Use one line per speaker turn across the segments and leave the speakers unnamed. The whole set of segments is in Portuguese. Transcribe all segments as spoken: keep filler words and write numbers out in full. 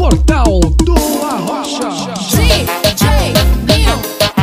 Mortal do Arrocha.
D J Binho.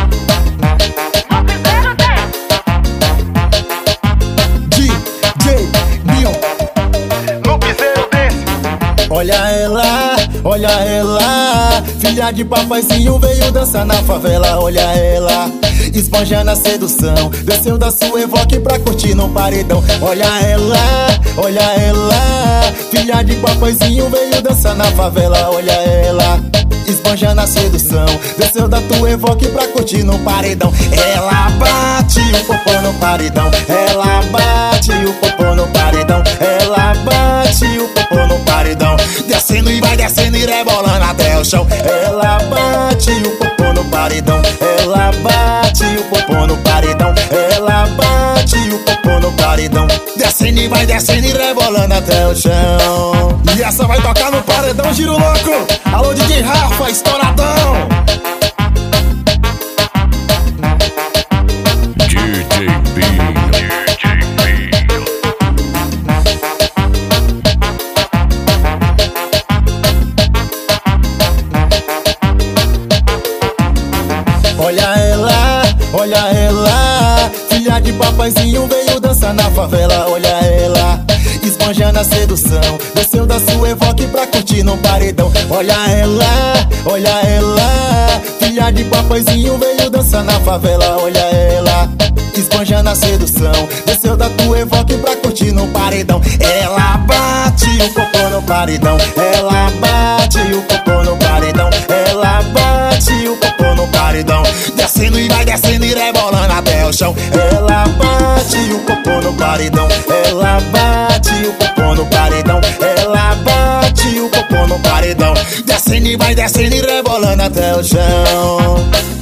D J Binho.
No piseiro desse.
Olha ela, olha ela, filha de papaizinho veio dançar na favela. Olha ela, esbanja na sedução, desceu da sua Evoque pra curtir no paredão. Olha ela, olha ela, filha de papaizinho veio dançar na favela. Olha ela, esbanja na sedução, desceu da tua Evoque pra curtir no paredão. Ela bate o popô no paredão, ela bate o popô no paredão, ela bate o popô no paredão. Descendo e vai descendo e rebolando até o chão. Ela bate o popô no paredão, ela bate o popô no paredão, ela bate o popô no paredão. Descendo e vai descendo e rebolando até o chão. E essa vai tocar no paredão, giro louco. Alô D J Rafa, estouradão.
D J Binho, D J Binho.
Olha ela, olha ela, filha de papaizinho veio dançar na favela. Olha ela, esbanja na sedução, desceu da sua Evoque pra curtir no paredão. Olha ela, olha ela, filha de papaizinho veio dançar na favela. Olha ela, esbanja na sedução, desceu da tua Evoque pra curtir no paredão. Ela bate o popô no paredão, ela bate o popô no paredão, ela bate o popô no paredão. Descendo e vai descendo e rebolando até o chão. Ela bate o popô no paredão, ela bate o popô no paredão, ela bate o popô no paredão. Descendo e vai descendo e rebolando até o chão.